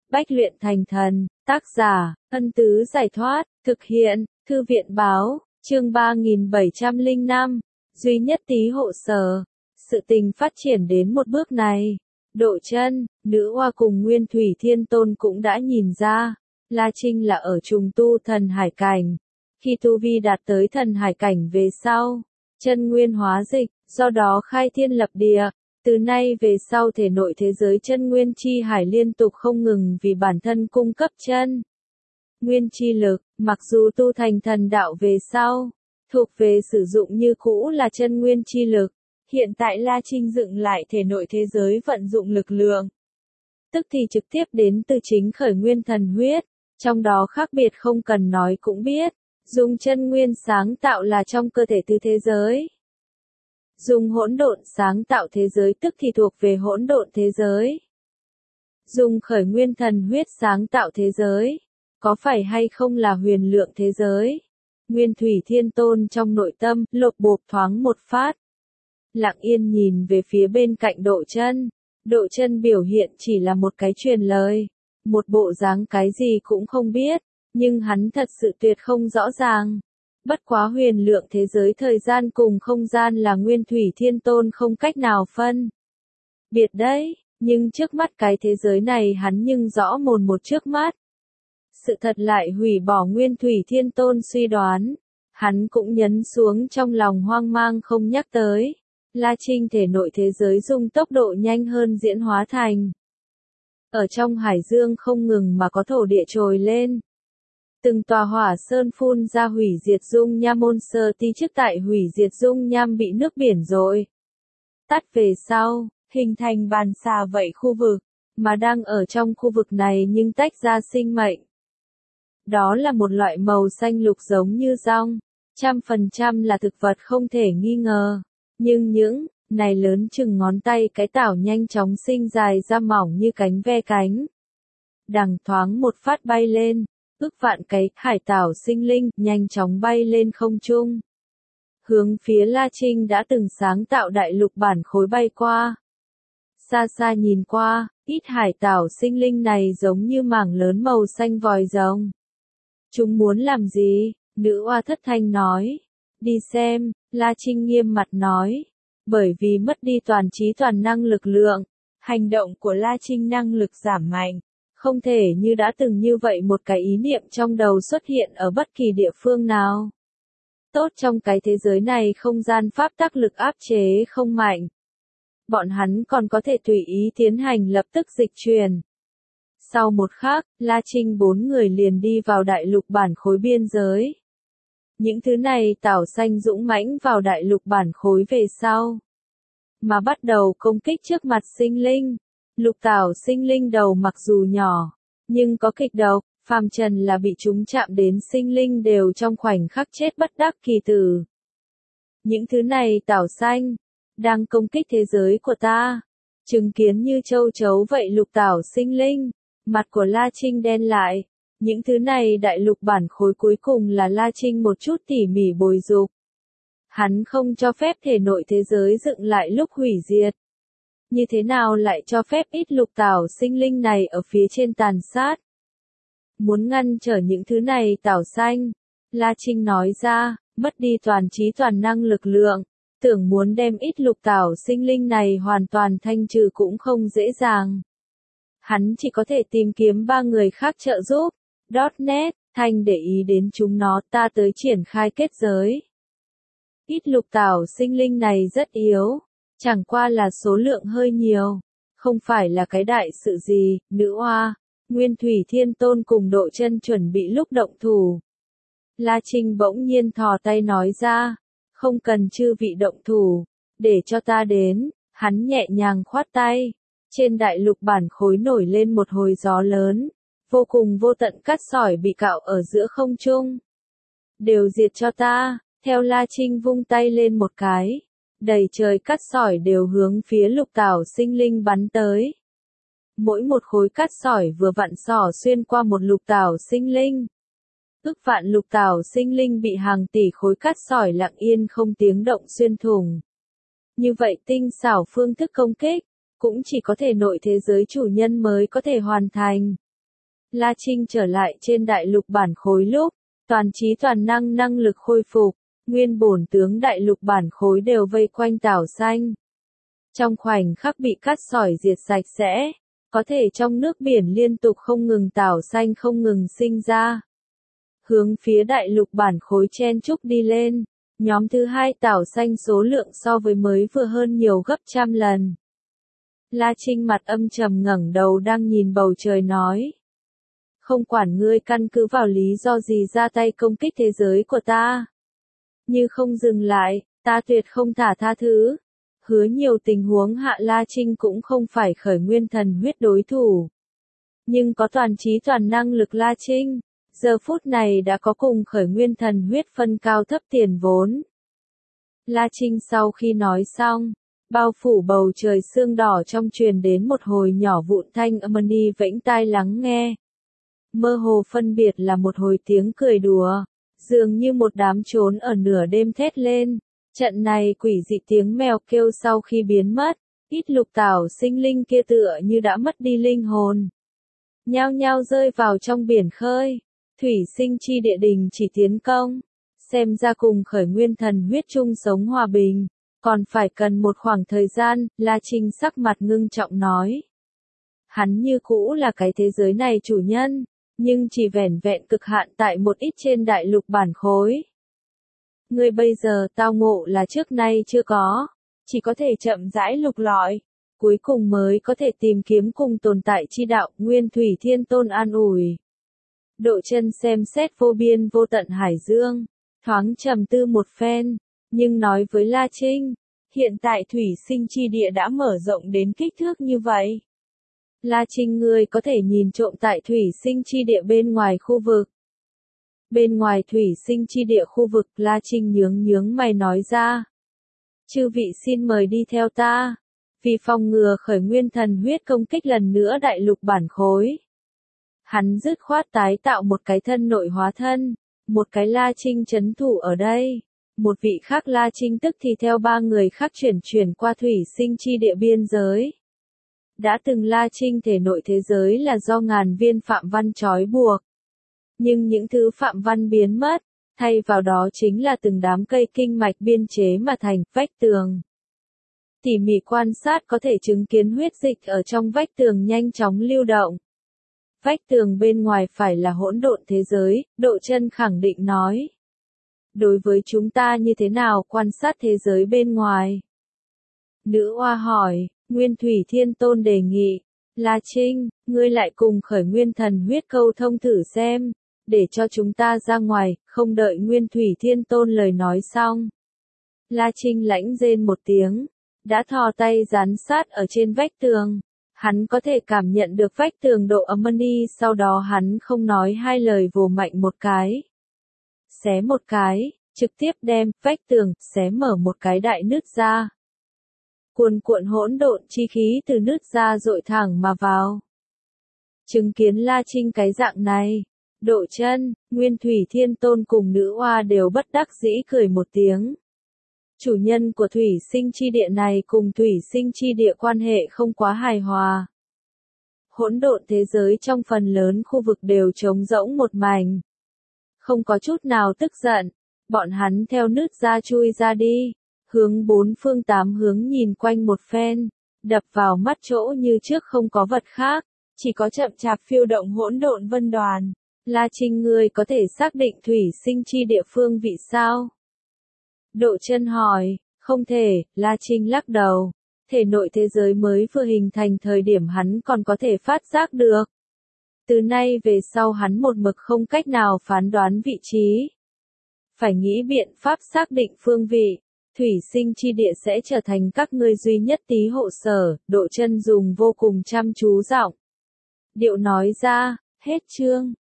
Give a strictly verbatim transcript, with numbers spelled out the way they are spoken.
Bách luyện thành thần, tác giả, Ân Tứ Giải Thoát, thực hiện, Thư viện Báo, chương ba nghìn bảy trăm lẻ năm, duy nhất tí hộ sở. Sự tình phát triển đến một bước này. Độ Chân, nữ hoa cùng Nguyên Thủy Thiên Tôn cũng đã nhìn ra, La Trinh là ở trùng tu thần hải cảnh. Khi tu vi đạt tới thần hải cảnh về sau, chân nguyên hóa dịch, do đó khai thiên lập địa. Từ nay về sau thể nội thế giới chân nguyên chi hải liên tục không ngừng vì bản thân cung cấp chân nguyên chi lực, mặc dù tu thành thần đạo về sau, thuộc về sử dụng như cũ là chân nguyên chi lực. Hiện tại La Trinh dựng lại thể nội thế giới vận dụng lực lượng, tức thì trực tiếp đến từ chính khởi nguyên thần huyết, trong đó khác biệt không cần nói cũng biết, dùng chân nguyên sáng tạo là trong cơ thể tư thế giới. Dùng hỗn độn sáng tạo thế giới tức thì thuộc về hỗn độn thế giới. Dùng khởi nguyên thần huyết sáng tạo thế giới, có phải hay không là huyền lượng thế giới? Nguyên Thủy Thiên Tôn trong nội tâm, lột bộp thoáng một phát. Lặng yên nhìn về phía bên cạnh Độ Chân. Độ Chân biểu hiện chỉ là một cái truyền lời, một bộ dáng cái gì cũng không biết, nhưng hắn thật sự tuyệt không rõ ràng. Bất quá huyền lượng thế giới thời gian cùng không gian là Nguyên Thủy Thiên Tôn không cách nào phân biệt đấy, nhưng trước mắt cái thế giới này hắn nhưng rõ mồn một trước mắt. Sự thật lại hủy bỏ Nguyên Thủy Thiên Tôn suy đoán, hắn cũng nhấn xuống trong lòng hoang mang không nhắc tới. La Trinh thể nội thế giới dùng tốc độ nhanh hơn diễn hóa thành. Ở trong hải dương không ngừng mà có thổ địa trồi lên. Từng tòa hỏa sơn phun ra hủy diệt dung nham môn sơ ti trước tại hủy diệt dung nham bị nước biển rồi tắt về sau, hình thành bàn xà vậy khu vực, mà đang ở trong khu vực này nhưng tách ra sinh mệnh. Đó là một loại màu xanh lục giống như rong, trăm phần trăm là thực vật không thể nghi ngờ, nhưng những này lớn chừng ngón tay cái tảo nhanh chóng sinh dài ra mỏng như cánh ve cánh. Đằng thoáng một phát bay lên. Ước vạn cái hải tảo sinh linh nhanh chóng bay lên không trung. Hướng phía La Trinh đã từng sáng tạo đại lục bản khối bay qua. Xa xa nhìn qua, ít hải tảo sinh linh này giống như mảng lớn màu xanh vòi rồng. Chúng muốn làm gì? Nữ oa thất thanh nói. Đi xem, La Trinh nghiêm mặt nói. Bởi vì mất đi toàn trí toàn năng lực lượng, hành động của La Trinh năng lực giảm mạnh. Không thể như đã từng như vậy một cái ý niệm trong đầu xuất hiện ở bất kỳ địa phương nào. Tốt trong cái thế giới này không gian pháp tắc lực áp chế không mạnh. Bọn hắn còn có thể tùy ý tiến hành lập tức dịch chuyển. Sau một khắc, La Trinh bốn người liền đi vào đại lục bản khối biên giới. Những thứ này tảo xanh dũng mãnh vào đại lục bản khối về sau. Mà bắt đầu công kích trước mặt sinh linh. Lục tảo sinh linh đầu mặc dù nhỏ, nhưng có kịch độc, phàm trần là bị chúng chạm đến sinh linh đều trong khoảnh khắc chết bất đắc kỳ tử. Những thứ này tảo xanh, đang công kích thế giới của ta. Chứng kiến như châu chấu vậy lục tảo sinh linh, mặt của La Trinh đen lại. Những thứ này đại lục bản khối cuối cùng là La Trinh một chút tỉ mỉ bồi dục. Hắn không cho phép thể nội thế giới dựng lại lúc hủy diệt. Như thế nào lại cho phép ít lục tảo sinh linh này ở phía trên tàn sát? Muốn ngăn trở những thứ này tảo xanh, La Trinh nói ra, mất đi toàn trí toàn năng lực lượng, tưởng muốn đem ít lục tảo sinh linh này hoàn toàn thanh trừ cũng không dễ dàng. Hắn chỉ có thể tìm kiếm ba người khác trợ giúp. .net, Thanh để ý đến chúng nó ta tới triển khai kết giới. Ít lục tảo sinh linh này rất yếu. Chẳng qua là số lượng hơi nhiều, không phải là cái đại sự gì. Nữ oa, Nguyên Thủy Thiên Tôn cùng Độ Chân chuẩn bị lúc động thủ. La Trinh bỗng nhiên thò tay nói ra, không cần chư vị động thủ, để cho ta đến. Hắn nhẹ nhàng khoát tay, trên đại lục bản khối nổi lên một hồi gió lớn, vô cùng vô tận cát sỏi bị cạo ở giữa không trung. Đều diệt cho ta, theo La Trinh vung tay lên một cái. Đầy trời cát sỏi đều hướng phía lục tảo sinh linh bắn tới. Mỗi một khối cát sỏi vừa vặn xỏ xuyên qua một lục tảo sinh linh. Ước vạn lục tảo sinh linh bị hàng tỷ khối cát sỏi lặng yên không tiếng động xuyên thủng. Như vậy tinh xảo phương thức công kích, cũng chỉ có thể nội thế giới chủ nhân mới có thể hoàn thành. La Trinh trở lại trên đại lục bản khối lúc, toàn trí toàn năng năng lực khôi phục, nguyên bổn tướng đại lục bản khối đều vây quanh Tảo Xanh. Trong khoảnh khắc bị cắt sỏi diệt sạch sẽ, có thể trong nước biển liên tục không ngừng Tảo Xanh không ngừng sinh ra. Hướng phía đại lục bản khối chen chúc đi lên, nhóm thứ hai Tảo Xanh số lượng so với mới vừa hơn nhiều gấp trăm lần. La Trinh mặt âm trầm ngẩng đầu đang nhìn bầu trời nói. Không quản ngươi căn cứ vào lý do gì ra tay công kích thế giới của ta. Như không dừng lại, ta tuyệt không thả tha thứ. Hứa nhiều tình huống hạ La Trinh cũng không phải khởi nguyên thần huyết đối thủ. Nhưng có toàn trí toàn năng lực La Trinh, giờ phút này đã có cùng khởi nguyên thần huyết phân cao thấp tiền vốn. La Trinh sau khi nói xong, bao phủ bầu trời sương đỏ trong truyền đến một hồi nhỏ vụn thanh âm ni vẫy tai lắng nghe. Mơ hồ phân biệt là một hồi tiếng cười đùa, dường như một đám trốn ở nửa đêm thét lên. Trận này quỷ dị tiếng mèo kêu sau khi biến mất, ít lục tảo sinh linh kia tựa như đã mất đi linh hồn. Nhao nhao rơi vào trong biển khơi, thủy sinh chi địa đình chỉ tiến công, xem ra cùng khởi nguyên thần huyết chung sống hòa bình, còn phải cần một khoảng thời gian, La Trinh sắc mặt ngưng trọng nói. Hắn như cũ là cái thế giới này chủ nhân, nhưng chỉ vẻn vẹn cực hạn tại một ít trên đại lục bản khối. Ngươi bây giờ tao ngộ là trước nay chưa có, chỉ có thể chậm rãi lục lọi, cuối cùng mới có thể tìm kiếm cùng tồn tại chi đạo. Nguyên Thủy Thiên Tôn an ủi. Độ Chân xem xét vô biên vô tận hải dương, thoáng trầm tư một phen, nhưng nói với La Trinh, hiện tại thủy sinh chi địa đã mở rộng đến kích thước như vậy. La Trinh ngươi có thể nhìn trộm tại thủy sinh chi địa bên ngoài khu vực. Bên ngoài thủy sinh chi địa khu vực, La Trinh nhướng nhướng mày nói ra. Chư vị xin mời đi theo ta, vì phòng ngừa khởi nguyên thần huyết công kích lần nữa đại lục bản khối. Hắn dứt khoát tái tạo một cái thân nội hóa thân, một cái La Trinh trấn thủ ở đây, một vị khác La Trinh tức thì theo ba người khác chuyển chuyển qua thủy sinh chi địa biên giới. Đã từng La Trinh thể nội thế giới là do ngàn viên phạm văn trói buộc. Nhưng những thứ phạm văn biến mất, thay vào đó chính là từng đám cây kinh mạch biên chế mà thành vách tường. Tỉ mỉ quan sát có thể chứng kiến huyết dịch ở trong vách tường nhanh chóng lưu động. Vách tường bên ngoài phải là hỗn độn thế giới, Độ Chân khẳng định nói. Đối với chúng ta như thế nào quan sát thế giới bên ngoài? Nữ oa hỏi, Nguyên Thủy Thiên Tôn đề nghị. La Trinh, ngươi lại cùng khởi nguyên thần huyết câu thông thử xem, để cho chúng ta ra ngoài, không đợi Nguyên Thủy Thiên Tôn lời nói xong. La Trinh lãnh rên một tiếng, đã thò tay dán sát ở trên vách tường. Hắn có thể cảm nhận được vách tường độ ấm ni, sau đó hắn không nói hai lời vồ mạnh một cái. Xé một cái, trực tiếp đem vách tường xé mở một cái đại nứt ra. Cuồn cuộn hỗn độn chi khí từ nứt ra dội thẳng mà vào. Chứng kiến La Trinh cái dạng này, Độ Chân, Nguyên Thủy Thiên Tôn cùng nữ oa đều bất đắc dĩ cười một tiếng. Chủ nhân của thủy sinh chi địa này cùng thủy sinh chi địa quan hệ không quá hài hòa. Hỗn độn thế giới trong phần lớn khu vực đều trống rỗng một mảnh. Không có chút nào tức giận, bọn hắn theo nứt ra chui ra đi, hướng bốn phương tám hướng nhìn quanh một phen, đập vào mắt chỗ như trước không có vật khác, chỉ có chậm chạp phiêu động hỗn độn vân đoàn. La Trinh ngươi có thể xác định thủy sinh chi địa phương vị sao? Độ Chân hỏi, không thể, La Trinh lắc đầu. Thể nội thế giới mới vừa hình thành thời điểm hắn còn có thể phát giác được. Từ nay về sau hắn một mực không cách nào phán đoán vị trí. Phải nghĩ biện pháp xác định phương vị, thủy sinh chi địa sẽ trở thành các ngươi duy nhất tí hộ sở. Độ Chân dùng vô cùng chăm chú giọng điệu nói ra, hết chương.